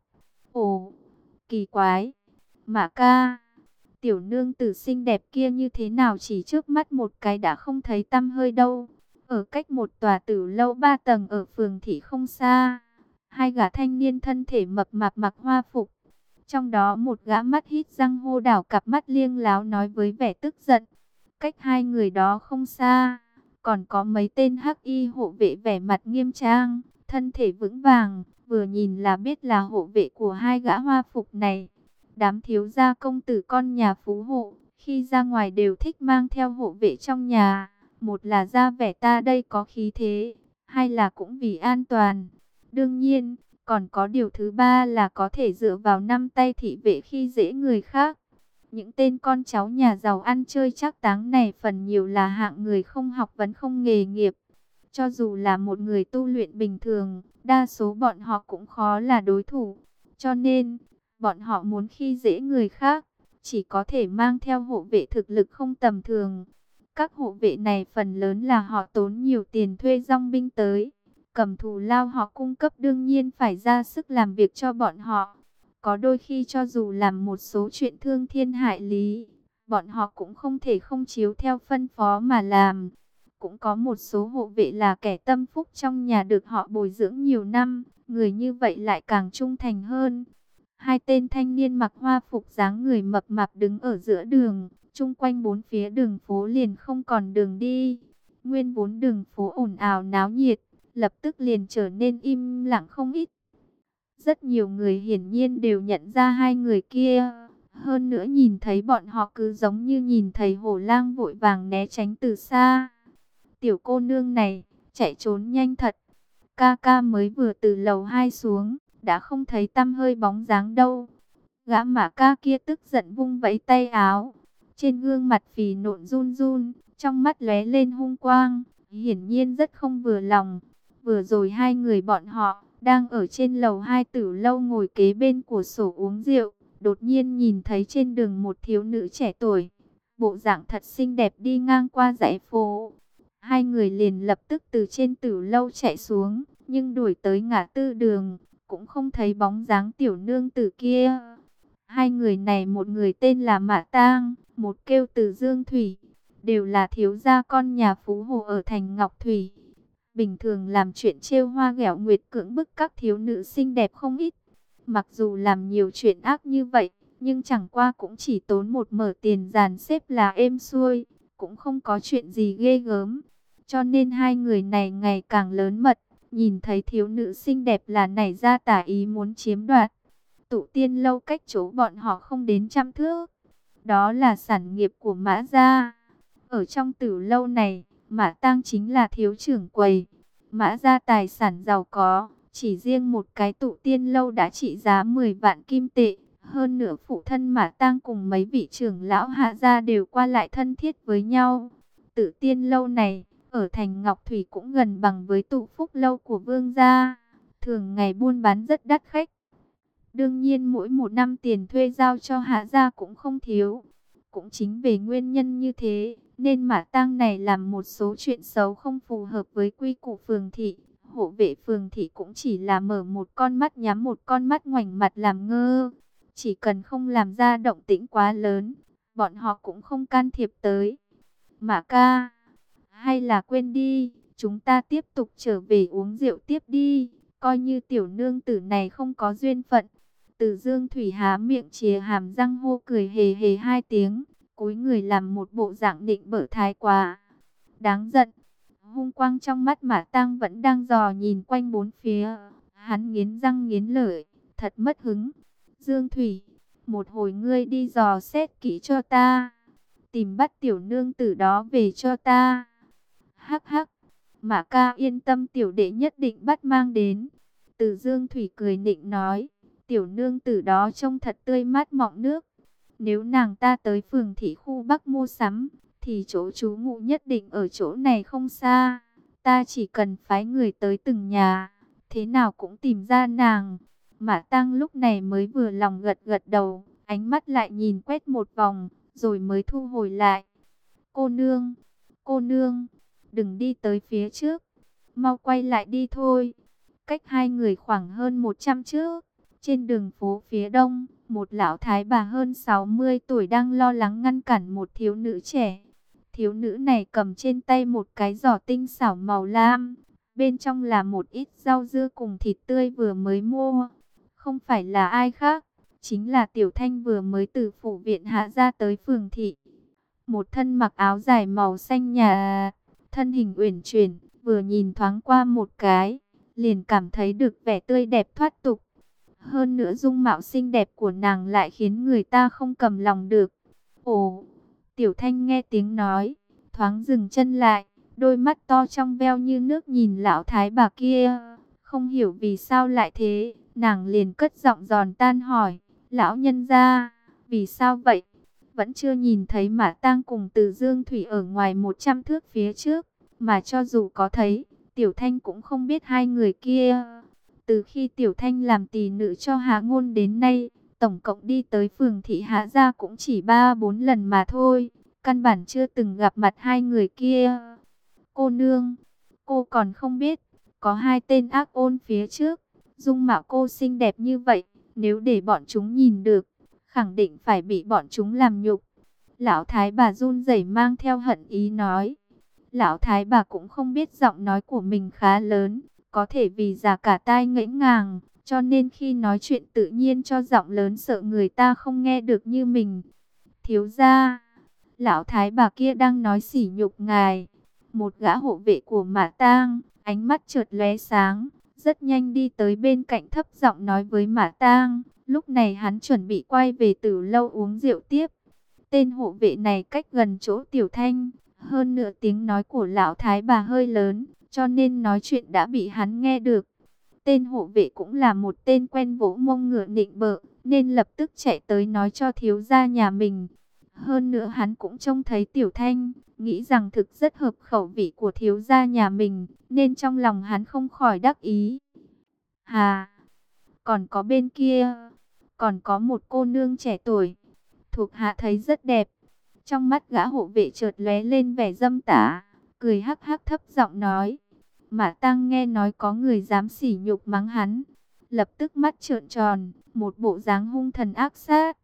Ồ, kỳ quái, Mã ca, tiểu nương tử xinh đẹp kia như thế nào chỉ trước mắt một cái đã không thấy tăm hơi đâu. Ở cách một tòa tử lâu 3 tầng ở phường thị không xa, hai gã thanh niên thân thể mập mạp mặc hoa phục. Trong đó một gã mắt hít răng hô đảo, cặp mắt liêng láo nói với vẻ tức giận. Cách hai người đó không xa, còn có mấy tên hắc y hộ vệ vẻ mặt nghiêm trang, thân thể vững vàng, vừa nhìn là biết là hộ vệ của hai gã hoa phục này. Đám thiếu gia công tử con nhà phú hộ, khi ra ngoài đều thích mang theo hộ vệ trong nhà. Một là ra vẻ ta đây có khí thế, hai là cũng vì an toàn. Đương nhiên, còn có điều thứ ba là có thể dựa vào năm tay thị vệ khi dễ người khác. Những tên con cháu nhà giàu ăn chơi trác táng này phần nhiều là hạng người không học vấn không nghề nghiệp. Cho dù là một người tu luyện bình thường, đa số bọn họ cũng khó là đối thủ. Cho nên, bọn họ muốn khi dễ người khác, chỉ có thể mang theo hộ vệ thực lực không tầm thường. Các hộ vệ này phần lớn là họ tốn nhiều tiền thuê dong binh tới. Cầm thù lao họ cung cấp đương nhiên phải ra sức làm việc cho bọn họ. Có đôi khi cho dù làm một số chuyện thương thiên hại lý, bọn họ cũng không thể không chiếu theo phân phó mà làm. Cũng có một số hộ vệ là kẻ tâm phúc trong nhà được họ bồi dưỡng nhiều năm, người như vậy lại càng trung thành hơn. Hai tên thanh niên mặc hoa phục dáng người mập mạp đứng ở giữa đường, chung quanh bốn phía đường phố liền không còn đường đi. Nguyên vốn đường phố ồn ào náo nhiệt, lập tức liền trở nên im lặng không ít. Rất nhiều người hiển nhiên đều nhận ra hai người kia. Hơn nữa nhìn thấy bọn họ cứ giống như nhìn thấy hổ lang vội vàng né tránh từ xa. Tiểu cô nương này, chạy trốn nhanh thật. Ca ca mới vừa từ lầu 2 xuống, đã không thấy tăm hơi bóng dáng đâu. Gã Mã ca kia tức giận vung vẫy tay áo. Trên gương mặt phì nộn run run, trong mắt lóe lên hung quang, hiển nhiên rất không vừa lòng. Vừa rồi hai người bọn họ đang ở trên lầu 2 tử lâu ngồi kế bên của sổ uống rượu, đột nhiên nhìn thấy trên đường một thiếu nữ trẻ tuổi, bộ dạng thật xinh đẹp đi ngang qua dãy phố. Hai người liền lập tức từ trên tử lâu chạy xuống, nhưng đuổi tới ngã tư đường, cũng không thấy bóng dáng tiểu nương tử kia. Hai người này, một người tên là Mã Tang, một kêu Từ Dương Thủy, đều là thiếu gia con nhà phú hộ ở thành Ngọc Thủy. Bình thường làm chuyện trêu hoa ghẹo nguyệt, cưỡng bức các thiếu nữ xinh đẹp không ít. Mặc dù làm nhiều chuyện ác như vậy, nhưng chẳng qua cũng chỉ tốn một mớ tiền dàn xếp là êm xuôi, cũng không có chuyện gì ghê gớm. Cho nên hai người này ngày càng lớn mật, nhìn thấy thiếu nữ xinh đẹp là nảy ra tà ý muốn chiếm đoạt. Tụ Tiên lâu cách chỗ bọn họ không đến 100 thước. Đó là sản nghiệp của Mã gia. Ở trong Tử lâu này, Mã Tang chính là thiếu trưởng quầy. Mã gia tài sản giàu có, chỉ riêng một cái Tụ Tiên lâu đã trị giá 10 vạn kim tệ. Hơn nữa phụ thân Mã Tang cùng mấy vị trưởng lão Hạ gia đều qua lại thân thiết với nhau. Tự Tiên lâu này, ở thành Ngọc Thủy cũng gần bằng với Tụ Phúc lâu của Vương gia. Thường ngày buôn bán rất đắt khách. Đương nhiên mỗi một năm tiền thuê giao cho Hạ gia cũng không thiếu. Cũng chính vì nguyên nhân như thế, nên Mã Tang này làm một số chuyện xấu không phù hợp với quy củ phường thị. Hộ vệ phường thị cũng chỉ là mở một con mắt nhắm một con mắt, ngoảnh mặt làm ngơ. Chỉ cần không làm ra động tĩnh quá lớn, bọn họ cũng không can thiệp tới. Mã ca, hay là quên đi, chúng ta tiếp tục trở về uống rượu tiếp đi. Coi như tiểu nương tử này không có duyên phận. Từ Dương Thủy há miệng chìa hàm răng hô cười hề hề hai tiếng, cúi người làm một bộ dạng định bợ thái quá. Đáng giận, hung quang trong mắt Mã Tang vẫn đang dò nhìn quanh bốn phía. Hắn nghiến răng nghiến lợi, thật mất hứng. Dương Thủy, một hồi ngươi đi dò xét kỹ cho ta, tìm bắt tiểu nương tử đó về cho ta. Hắc hắc, Mã ca yên tâm, tiểu đệ nhất định bắt mang đến. Từ Dương Thủy cười nịnh nói, tiểu nương tử đó trông thật tươi mát mọng nước. Nếu nàng ta tới phường thị khu Bắc mua sắm, thì chỗ trú ngụ nhất định ở chỗ này không xa. Ta chỉ cần phái người tới từng nhà, thế nào cũng tìm ra nàng. Mã Tang lúc này mới vừa lòng gật gật đầu, ánh mắt lại nhìn quét một vòng, rồi mới thu hồi lại. Cô nương, đừng đi tới phía trước, mau quay lại đi thôi. Cách hai người khoảng hơn 100 thước, trên đường phố phía đông, một lão thái bà hơn 60 tuổi đang lo lắng ngăn cản một thiếu nữ trẻ. Thiếu nữ này cầm trên tay một cái giỏ tinh xảo màu lam, bên trong là một ít rau dưa cùng thịt tươi vừa mới mua. Không phải là ai khác, chính là Tiểu Thanh vừa mới từ phủ viện Hạ ra tới phường thị. Một thân mặc áo dài màu xanh nhạt, thân hình uyển chuyển, vừa nhìn thoáng qua một cái, liền cảm thấy được vẻ tươi đẹp thoát tục. Hơn nữa dung mạo xinh đẹp của nàng lại khiến người ta không cầm lòng được. Ồ, Tiểu Thanh nghe tiếng nói, thoáng dừng chân lại, đôi mắt to trong veo như nước nhìn lão thái bà kia. Không hiểu vì sao lại thế, nàng liền cất giọng giòn tan hỏi, lão nhân gia, vì sao vậy? Vẫn chưa nhìn thấy Mã Tang cùng Từ Dương Thủy ở ngoài 100 thước phía trước, mà cho dù có thấy, Tiểu Thanh cũng không biết hai người kia. Từ khi Tiểu Thanh làm tỳ nữ cho Hạ Ngôn đến nay, tổng cộng đi tới phường thị Hạ gia cũng chỉ 3-4 lần mà thôi, căn bản chưa từng gặp mặt hai người kia. Cô nương, cô còn không biết, có hai tên ác ôn phía trước, dung mạo cô xinh đẹp như vậy, nếu để bọn chúng nhìn được, khẳng định phải bị bọn chúng làm nhục. Lão thái bà run rẩy mang theo hận ý nói. Lão thái bà cũng không biết giọng nói của mình khá lớn, có thể vì già cả tai ngãnh ngàng, cho nên khi nói chuyện tự nhiên cho giọng lớn, sợ người ta không nghe được như mình. Thiếu gia, lão thái bà kia đang nói sỉ nhục ngài. Một gã hộ vệ của Mã Tang, ánh mắt chợt lóe sáng, rất nhanh đi tới bên cạnh thấp giọng nói với Mã Tang. Lúc này hắn chuẩn bị quay về Tử lâu uống rượu tiếp. Tên hộ vệ này cách gần chỗ Tiểu Thanh, hơn nữa tiếng nói của lão thái bà hơi lớn, cho nên nói chuyện đã bị hắn nghe được. Tên hộ vệ cũng là một tên quen vỗ mông ngựa nịnh bợ, nên lập tức chạy tới nói cho thiếu gia nhà mình. Hơn nữa hắn cũng trông thấy Tiểu Thanh, nghĩ rằng thực rất hợp khẩu vị của thiếu gia nhà mình, nên trong lòng hắn không khỏi đắc ý. Hà, còn có bên kia, còn có một cô nương trẻ tuổi, thuộc hạ thấy rất đẹp. Trong mắt gã hộ vệ chợt lóe lên vẻ dâm tả, cười hắc hắc thấp giọng nói. Mã Tang nghe nói có người dám sỉ nhục mắng hắn, lập tức mắt trợn tròn, một bộ dáng hung thần ác sát.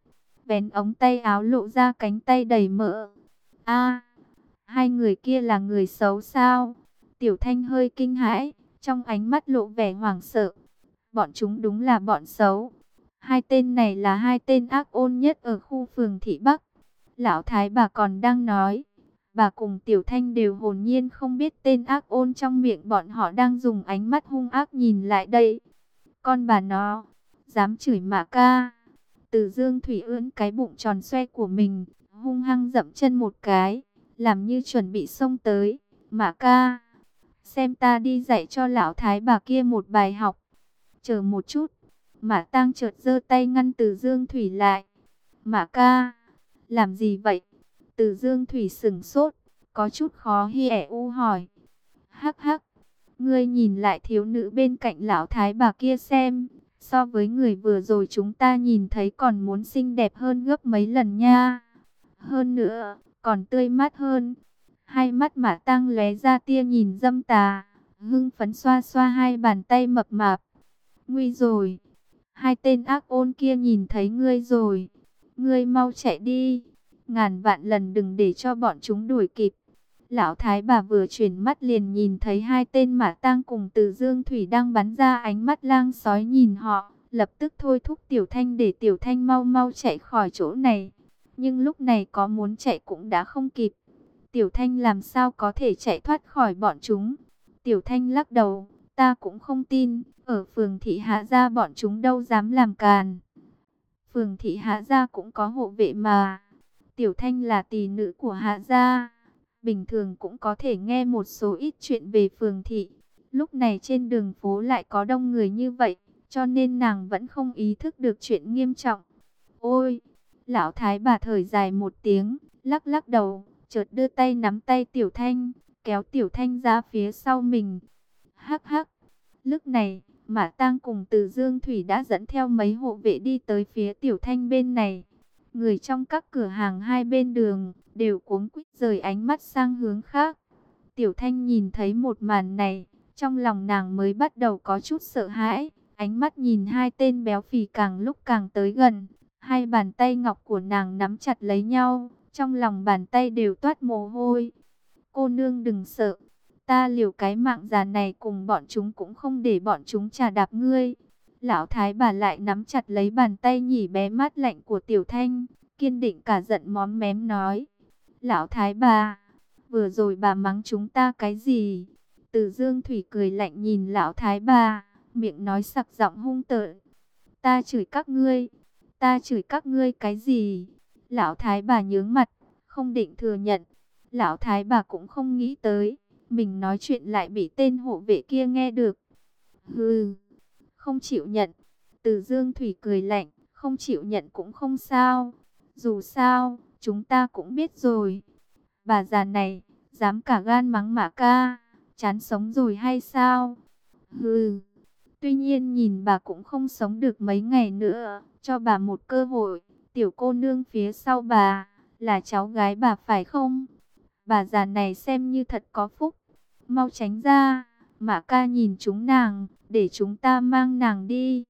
vén ống tay áo lộ ra cánh tay đầy mỡ. A, hai người kia là người xấu sao? Tiểu Thanh hơi kinh hãi, trong ánh mắt lộ vẻ hoảng sợ. Bọn chúng đúng là bọn xấu. Hai tên này là hai tên ác ôn nhất ở khu phường Thị Bắc. Lão Thái bà còn đang nói. Bà cùng Tiểu Thanh đều hồn nhiên không biết tên ác ôn trong miệng bọn họ đang dùng ánh mắt hung ác nhìn lại đây. Con bà nó, dám chửi Mã ca. Từ Dương Thủy ưỡn cái bụng tròn xoe của mình, hung hăng dậm chân một cái, làm như chuẩn bị xông tới. Mã ca, xem ta đi dạy cho lão thái bà kia một bài học. Chờ một chút, Mã Tang chợt giơ tay ngăn Từ Dương Thủy lại. Mã ca, làm gì vậy? Từ Dương Thủy sững sốt, có chút khó hiểu hỏi. Hắc hắc, ngươi nhìn lại thiếu nữ bên cạnh lão thái bà kia xem, so với người vừa rồi chúng ta nhìn thấy còn muốn xinh đẹp hơn gấp mấy lần nha. Hơn nữa, còn tươi mát hơn. Hai mắt Mã Tang lóe ra tia nhìn dâm tà, hưng phấn xoa xoa hai bàn tay mập mạp. Nguy rồi, hai tên ác ôn kia nhìn thấy ngươi rồi. Ngươi mau chạy đi, ngàn vạn lần đừng để cho bọn chúng đuổi kịp. Lão thái bà vừa chuyển mắt liền nhìn thấy hai tên Mã Tang cùng Từ Dương Thủy đang bắn ra ánh mắt lang sói nhìn họ, lập tức thôi thúc Tiểu Thanh để Tiểu Thanh mau mau chạy khỏi chỗ này. Nhưng lúc này có muốn chạy cũng đã không kịp. Tiểu Thanh làm sao có thể chạy thoát khỏi bọn chúng? Tiểu Thanh lắc đầu, ta cũng không tin, ở phường Thị Hạ Gia bọn chúng đâu dám làm càn. Phường Thị Hạ Gia cũng có hộ vệ mà. Tiểu Thanh là tỳ nữ của Hạ Gia, bình thường cũng có thể nghe một số ít chuyện về phường thị. Lúc này trên đường phố lại có đông người như vậy, cho nên nàng vẫn không ý thức được chuyện nghiêm trọng. Ôi, lão thái bà thở dài một tiếng, lắc lắc đầu, chợt đưa tay nắm tay Tiểu Thanh, kéo Tiểu Thanh ra phía sau mình. Hắc hắc, lúc này, Mã Tang cùng Từ Dương Thủy đã dẫn theo mấy hộ vệ đi tới phía Tiểu Thanh bên này. Người trong các cửa hàng hai bên đường đều cuống quýt rời ánh mắt sang hướng khác. Tiểu Thanh nhìn thấy một màn này, trong lòng nàng mới bắt đầu có chút sợ hãi. Ánh mắt nhìn hai tên béo phì càng lúc càng tới gần. Hai bàn tay ngọc của nàng nắm chặt lấy nhau, trong lòng bàn tay đều toát mồ hôi. Cô nương đừng sợ, ta liều cái mạng già này cùng bọn chúng cũng không để bọn chúng chà đạp ngươi. Lão thái bà lại nắm chặt lấy bàn tay nhỉ bé mát lạnh của Tiểu Thanh, kiên định cả giận móm mém nói. Lão thái bà, vừa rồi bà mắng chúng ta cái gì? Từ Dương Thủy cười lạnh nhìn lão thái bà, miệng nói sặc giọng hung tợn. Ta chửi các ngươi, ta chửi các ngươi cái gì? Lão thái bà nhướng mặt, không định thừa nhận. Lão thái bà cũng không nghĩ tới, mình nói chuyện lại bị tên hộ vệ kia nghe được. Hừ, không chịu nhận. Từ Dương Thủy cười lạnh, không chịu nhận cũng không sao. Dù sao, chúng ta cũng biết rồi. Bà già này, dám cả gan mắng Mã ca, chán sống rồi hay sao? Hừ, tuy nhiên nhìn bà cũng không sống được mấy ngày nữa, cho bà một cơ hội. Tiểu cô nương phía sau bà, là cháu gái bà phải không? Bà già này xem như thật có phúc. Mau tránh ra, Mã ca nhìn chúng nàng, để chúng ta mang nàng đi.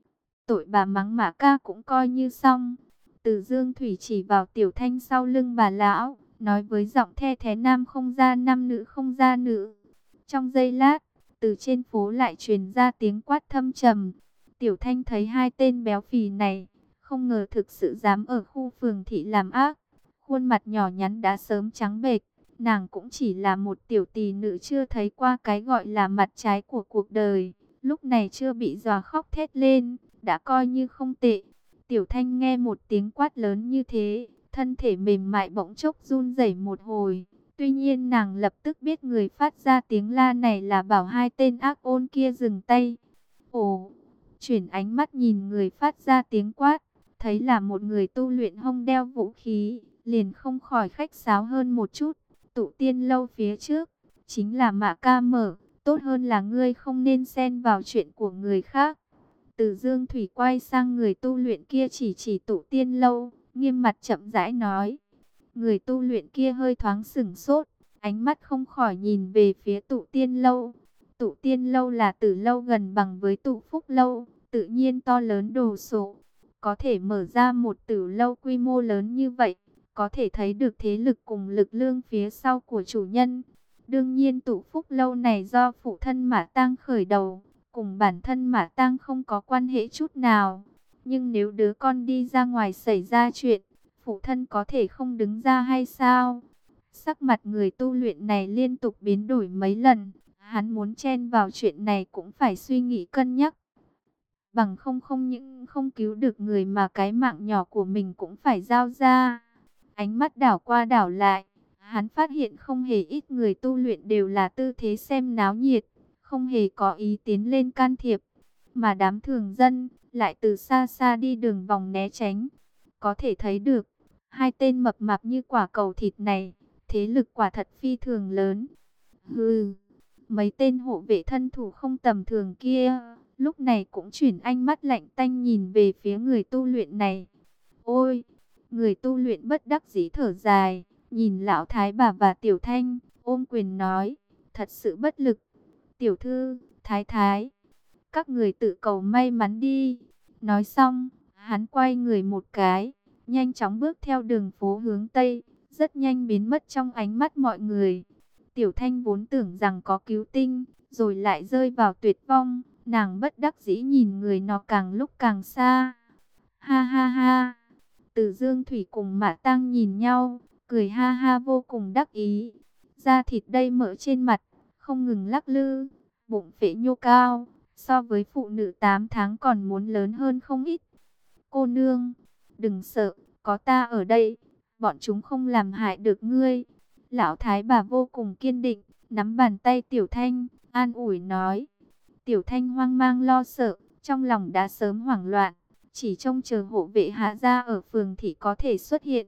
Tội bà mắng Mã ca cũng coi như xong. Từ Dương Thủy chỉ vào Tiểu Thanh sau lưng bà lão, nói với giọng the thé nam không ra nam nữ không ra nữ. Trong giây lát, từ trên phố lại truyền ra tiếng quát thâm trầm. Tiểu Thanh thấy hai tên béo phì này, không ngờ thực sự dám ở khu phường thị làm ác. Khuôn mặt nhỏ nhắn đã sớm trắng bệch, nàng cũng chỉ là một tiểu tỳ nữ chưa thấy qua cái gọi là mặt trái của cuộc đời. Lúc này chưa bị dọa khóc thét lên, đã coi như không tệ. Tiểu Thanh nghe một tiếng quát lớn như thế, thân thể mềm mại bỗng chốc run rẩy một hồi. Tuy nhiên nàng lập tức biết người phát ra tiếng la này là bảo hai tên ác ôn kia dừng tay. Ồ, chuyển ánh mắt nhìn người phát ra tiếng quát, thấy là một người tu luyện hông đeo vũ khí, liền không khỏi khách sáo hơn một chút. Tụ tiên lâu phía trước, chính là Mã ca mở, tốt hơn là ngươi không nên xen vào chuyện của người khác. Từ Dương Thủy quay sang người tu luyện kia chỉ tụ tiên lâu, nghiêm mặt chậm rãi nói. Người tu luyện kia hơi thoáng sửng sốt, ánh mắt không khỏi nhìn về phía tụ tiên lâu. Tụ tiên lâu là tử lâu gần bằng với tụ phúc lâu, tự nhiên to lớn đồ sộ. có thể mở ra một tử lâu quy mô lớn như vậy, có thể thấy được thế lực cùng lực lượng phía sau của chủ nhân. Đương nhiên tụ phúc lâu này do phụ thân Mã Tang khởi đầu, cùng bản thân Mã Tang không có quan hệ chút nào. Nhưng nếu đứa con đi ra ngoài xảy ra chuyện, phụ thân có thể không đứng ra hay sao? Sắc mặt người tu luyện này liên tục biến đổi mấy lần, hắn muốn chen vào chuyện này cũng phải suy nghĩ cân nhắc. Bằng không không những không cứu được người mà cái mạng nhỏ của mình cũng phải giao ra. Ánh mắt đảo qua đảo lại, hắn phát hiện không hề ít người tu luyện đều là tư thế xem náo nhiệt, không hề có ý tiến lên can thiệp. Mà đám thường dân lại từ xa xa đi đường vòng né tránh. Có thể thấy được, hai tên mập mạp như quả cầu thịt này, thế lực quả thật phi thường lớn. Hừ, mấy tên hộ vệ thân thủ không tầm thường kia, lúc này cũng chuyển ánh mắt lạnh tanh nhìn về phía người tu luyện này. Ôi, người tu luyện bất đắc dĩ thở dài, nhìn lão thái bà và Tiểu Thanh, ôm quyền nói, thật sự bất lực. Tiểu thư, thái thái, các người tự cầu may mắn đi. Nói xong, hắn quay người một cái, nhanh chóng bước theo đường phố hướng Tây, rất nhanh biến mất trong ánh mắt mọi người. Tiểu Thanh vốn tưởng rằng có cứu tinh, rồi lại rơi vào tuyệt vong, nàng bất đắc dĩ nhìn người nó càng lúc càng xa. Ha ha ha, Từ Dương Thủy cùng Mã Tang nhìn nhau, cười ha ha vô cùng đắc ý. Da thịt đây mỡ trên mặt, không ngừng lắc lư, bụng phệ nhô cao, so với phụ nữ 8 tháng còn muốn lớn hơn không ít. Cô nương, đừng sợ, có ta ở đây, bọn chúng không làm hại được ngươi. Lão thái bà vô cùng kiên định, nắm bàn tay Tiểu Thanh, an ủi nói. Tiểu Thanh hoang mang lo sợ, trong lòng đã sớm hoảng loạn, chỉ trông chờ hộ vệ Hạ gia ở phường thì có thể xuất hiện.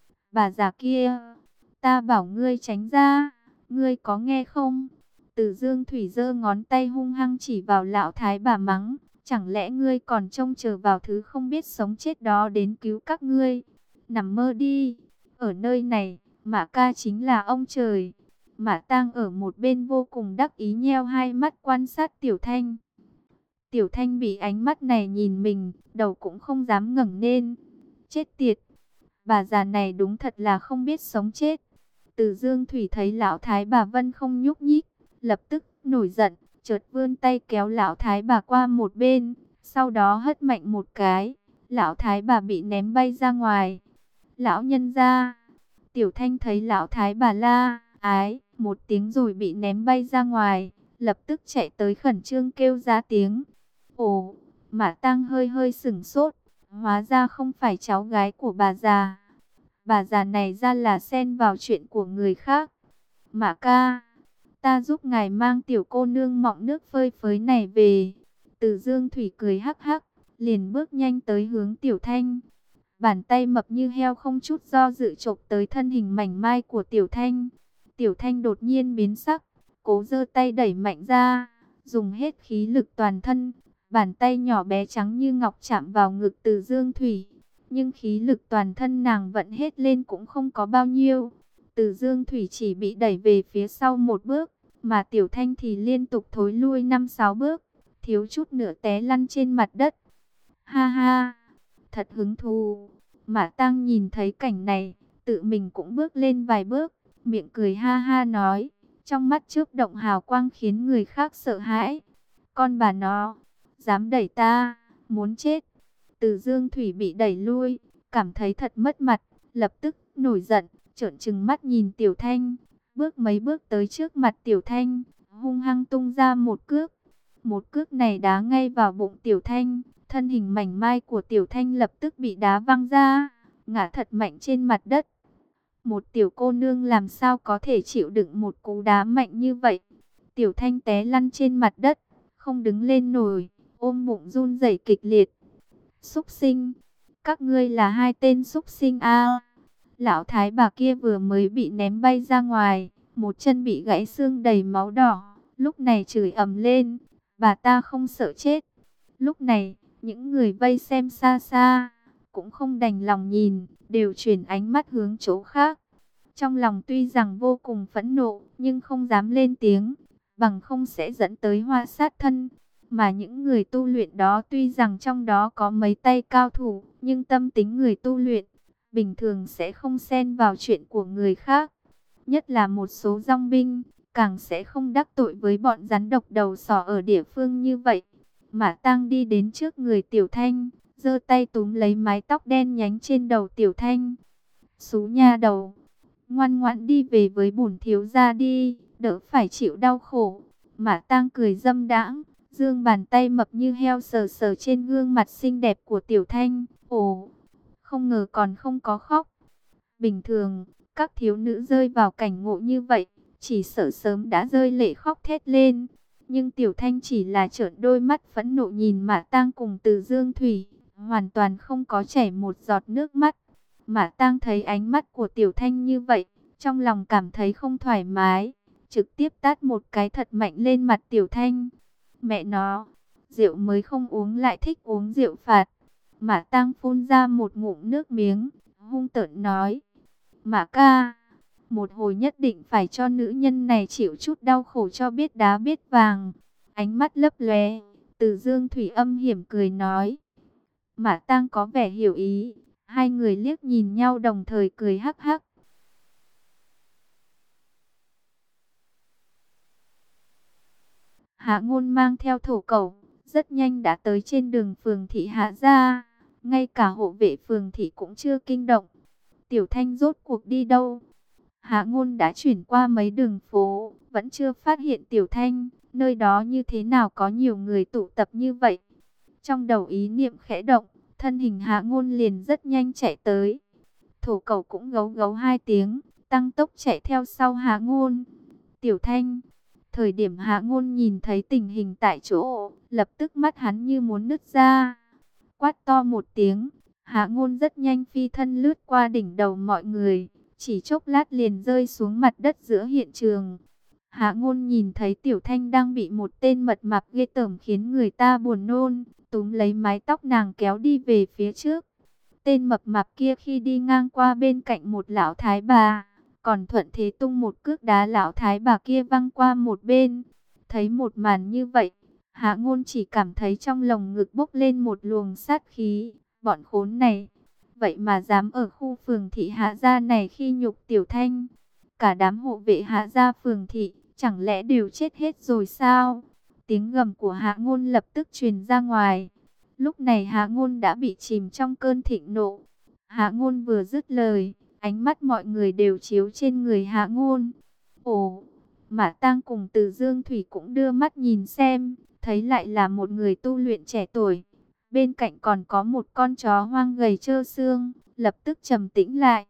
Bà già kia, ta bảo ngươi tránh ra, ngươi có nghe không? Từ Dương Thủy giơ ngón tay hung hăng chỉ vào lão thái bà mắng, chẳng lẽ ngươi còn trông chờ vào thứ không biết sống chết đó đến cứu các ngươi? Nằm mơ đi, ở nơi này, Mã ca chính là ông trời. Mã Tang ở một bên vô cùng đắc ý nheo hai mắt quan sát Tiểu Thanh. Tiểu Thanh bị ánh mắt này nhìn mình, đầu cũng không dám ngẩng lên. Chết tiệt, bà già này đúng thật là không biết sống chết. Từ Dương Thủy thấy lão thái bà Vân không nhúc nhích, lập tức nổi giận, chợt vươn tay kéo lão thái bà qua một bên, sau đó hất mạnh một cái, lão thái bà bị ném bay ra ngoài. Lão nhân gia, Tiểu Thanh thấy lão thái bà la ái một tiếng rồi bị ném bay ra ngoài, lập tức chạy tới khẩn trương kêu ra tiếng. Ồ, Mã Tang hơi hơi sửng sốt, hóa ra không phải cháu gái của bà già. Bà già này ra là xen vào chuyện của người khác. Mã ca, ta giúp ngài mang tiểu cô nương mọng nước phơi phới này về. Từ Dương Thủy cười hắc hắc, liền bước nhanh tới hướng Tiểu Thanh. Bàn tay mập như heo không chút do dự chộp tới thân hình mảnh mai của Tiểu Thanh. Tiểu Thanh đột nhiên biến sắc, cố giơ tay đẩy mạnh ra, dùng hết khí lực toàn thân. Bàn tay nhỏ bé trắng như ngọc chạm vào ngực Từ Dương Thủy. Nhưng khí lực toàn thân nàng vận hết lên cũng không có bao nhiêu. Từ Dương Thủy chỉ bị đẩy về phía sau một bước, mà Tiểu Thanh thì liên tục thối lui 5-6 bước, thiếu chút nữa té lăn trên mặt đất. Ha ha, thật hứng thú. Mã Tang nhìn thấy cảnh này, tự mình cũng bước lên vài bước, miệng cười ha ha nói, trong mắt chớp động hào quang khiến người khác sợ hãi. Con bà nó, dám đẩy ta, muốn chết. Từ Dương Thủy bị đẩy lui, cảm thấy thật mất mặt, lập tức nổi giận, trợn trừng mắt nhìn Tiểu Thanh, bước mấy bước tới trước mặt Tiểu Thanh, hung hăng tung ra một cước. Một cước này đá ngay vào bụng Tiểu Thanh, thân hình mảnh mai của Tiểu Thanh lập tức bị đá văng ra, ngã thật mạnh trên mặt đất. Một tiểu cô nương làm sao có thể chịu đựng một cú đá mạnh như vậy? Tiểu Thanh té lăn trên mặt đất, không đứng lên nổi, ôm bụng run rẩy kịch liệt. Súc sinh, các ngươi là hai tên súc sinh a. Lão thái bà kia vừa mới bị ném bay ra ngoài, một chân bị gãy xương đầy máu đỏ, lúc này chửi ầm lên, bà ta không sợ chết. Lúc này, những người vây xem xa xa, cũng không đành lòng nhìn, đều chuyển ánh mắt hướng chỗ khác. Trong lòng tuy rằng vô cùng phẫn nộ, nhưng không dám lên tiếng, bằng không sẽ dẫn tới hoa sát thân. Mà những người tu luyện đó tuy rằng trong đó có mấy tay cao thủ, nhưng tâm tính người tu luyện bình thường sẽ không xen vào chuyện của người khác. Nhất là một số dòng binh, càng sẽ không đắc tội với bọn rắn độc đầu sỏ ở địa phương như vậy. Mã Tang đi đến trước người Tiểu Thanh, giơ tay túm lấy mái tóc đen nhánh trên đầu Tiểu Thanh. Xú nha đầu, ngoan ngoãn đi về với bổn thiếu gia đi, đỡ phải chịu đau khổ. Mã Tang cười dâm đãng, giương bàn tay mập như heo sờ sờ trên gương mặt xinh đẹp của Tiểu Thanh. Ồ, không ngờ còn không có khóc. Bình thường, các thiếu nữ rơi vào cảnh ngộ như vậy, chỉ sợ sớm đã rơi lệ khóc thét lên. Nhưng Tiểu Thanh chỉ là trợn đôi mắt phẫn nộ nhìn Mã Tang cùng Từ Dương Thủy, hoàn toàn không có chảy một giọt nước mắt. Mã Tang thấy ánh mắt của Tiểu Thanh như vậy, trong lòng cảm thấy không thoải mái, trực tiếp tát một cái thật mạnh lên mặt Tiểu Thanh. Mẹ nó, rượu mới không uống lại thích uống rượu phạt. Mã Tang phun ra một ngụm nước miếng, hung tợn nói: Mã ca, một hồi nhất định phải cho nữ nhân này chịu chút đau khổ cho biết đá biết vàng. Ánh mắt lấp lóe, Từ Dương Thủy âm hiểm cười nói. Mã Tang có vẻ hiểu ý, hai người liếc nhìn nhau đồng thời cười hắc hắc. Hạ Ngôn mang theo thổ cẩu, rất nhanh đã tới trên đường phường thị Hạ gia. Ngay cả hộ vệ phường thị cũng chưa kinh động. Tiểu Thanh rốt cuộc đi đâu? Hạ Ngôn đã chuyển qua mấy đường phố, vẫn chưa phát hiện Tiểu Thanh. Nơi đó như thế nào có nhiều người tụ tập như vậy? Trong đầu ý niệm khẽ động, thân hình Hạ Ngôn liền rất nhanh chạy tới. Thổ cẩu cũng gấu gấu hai tiếng, tăng tốc chạy theo sau Hạ Ngôn. Tiểu Thanh. Thời điểm Hạ Ngôn nhìn thấy tình hình tại chỗ, lập tức mắt hắn như muốn nứt ra. Quát to một tiếng, Hạ Ngôn rất nhanh phi thân lướt qua đỉnh đầu mọi người, chỉ chốc lát liền rơi xuống mặt đất giữa hiện trường. Hạ Ngôn nhìn thấy Tiểu Thanh đang bị một tên mập mạp ghê tởm khiến người ta buồn nôn, túm lấy mái tóc nàng kéo đi về phía trước. Tên mập mạp kia khi đi ngang qua bên cạnh một lão thái bà, còn thuận thế tung một cước đá lão thái bà kia văng qua một bên. Thấy một màn như vậy, Hạ Ngôn chỉ cảm thấy trong lồng ngực bốc lên một luồng sát khí. Bọn khốn này, vậy mà dám ở khu phường thị Hạ gia này khi nhục Tiểu Thanh. Cả đám hộ vệ Hạ gia phường thị, chẳng lẽ đều chết hết rồi sao? Tiếng gầm của Hạ Ngôn lập tức truyền ra ngoài. Lúc này Hạ Ngôn đã bị chìm trong cơn thịnh nộ. Hạ Ngôn vừa dứt lời, ánh mắt mọi người đều chiếu trên người Hạ Ngôn. Ồ, Mã Tang cùng Từ Dương Thủy cũng đưa mắt nhìn xem, thấy lại là một người tu luyện trẻ tuổi. Bên cạnh còn có một con chó hoang gầy trơ xương, lập tức trầm tĩnh lại.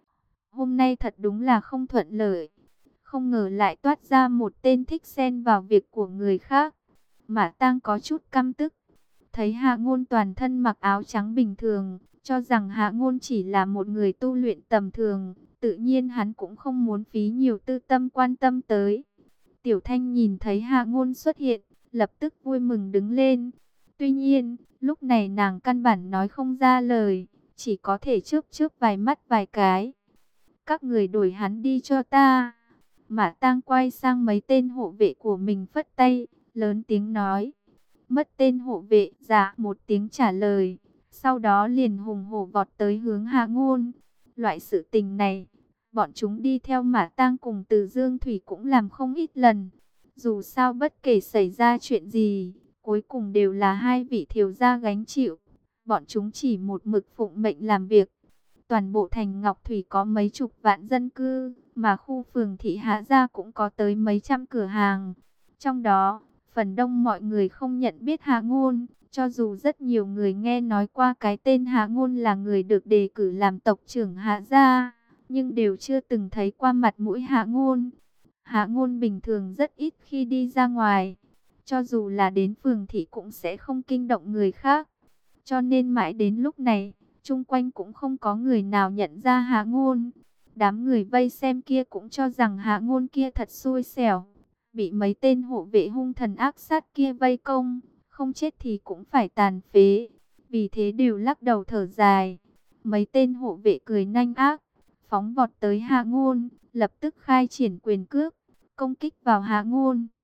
Hôm nay thật đúng là không thuận lợi. Không ngờ lại toát ra một tên thích xen vào việc của người khác. Mã Tang có chút căm tức. Thấy Hạ Ngôn toàn thân mặc áo trắng bình thường, cho rằng Hạ Ngôn chỉ là một người tu luyện tầm thường, tự nhiên hắn cũng không muốn phí nhiều tư tâm quan tâm tới. Tiểu Thanh nhìn thấy Hạ Ngôn xuất hiện, lập tức vui mừng đứng lên. Tuy nhiên, lúc này nàng căn bản nói không ra lời, chỉ có thể chớp chớp vài mắt vài cái. Các người đuổi hắn đi cho ta. Mã Tang quay sang mấy tên hộ vệ của mình phất tay, lớn tiếng nói. Mất tên hộ vệ, dạ một tiếng trả lời. Sau đó liền hùng hổ vọt tới hướng Hạ Ngôn. Loại sự tình này, bọn chúng đi theo Mã Tang cùng Từ Dương Thủy cũng làm không ít lần. Dù sao bất kể xảy ra chuyện gì, cuối cùng đều là hai vị thiếu gia gánh chịu. Bọn chúng chỉ một mực phụng mệnh làm việc. Toàn bộ thành Ngọc Thủy có mấy chục vạn dân cư, mà khu phường thị Hạ gia cũng có tới mấy trăm cửa hàng. Trong đó, phần đông mọi người không nhận biết Hạ Ngôn, cho dù rất nhiều người nghe nói qua cái tên Hạ Ngôn là người được đề cử làm tộc trưởng Hạ gia, nhưng đều chưa từng thấy qua mặt mũi Hạ Ngôn. Hạ Ngôn bình thường rất ít khi đi ra ngoài, cho dù là đến phường thị cũng sẽ không kinh động người khác. Cho nên mãi đến lúc này, chung quanh cũng không có người nào nhận ra Hạ Ngôn. Đám người vây xem kia cũng cho rằng Hạ Ngôn kia thật xui xẻo, bị mấy tên hộ vệ hung thần ác sát kia vây công, không chết thì cũng phải tàn phế. Vì thế đều lắc đầu thở dài. Mấy tên hộ vệ cười nhanh ác, phóng vọt tới Hạ Ngôn, lập tức khai triển quyền cước, công kích vào Hạ Ngôn.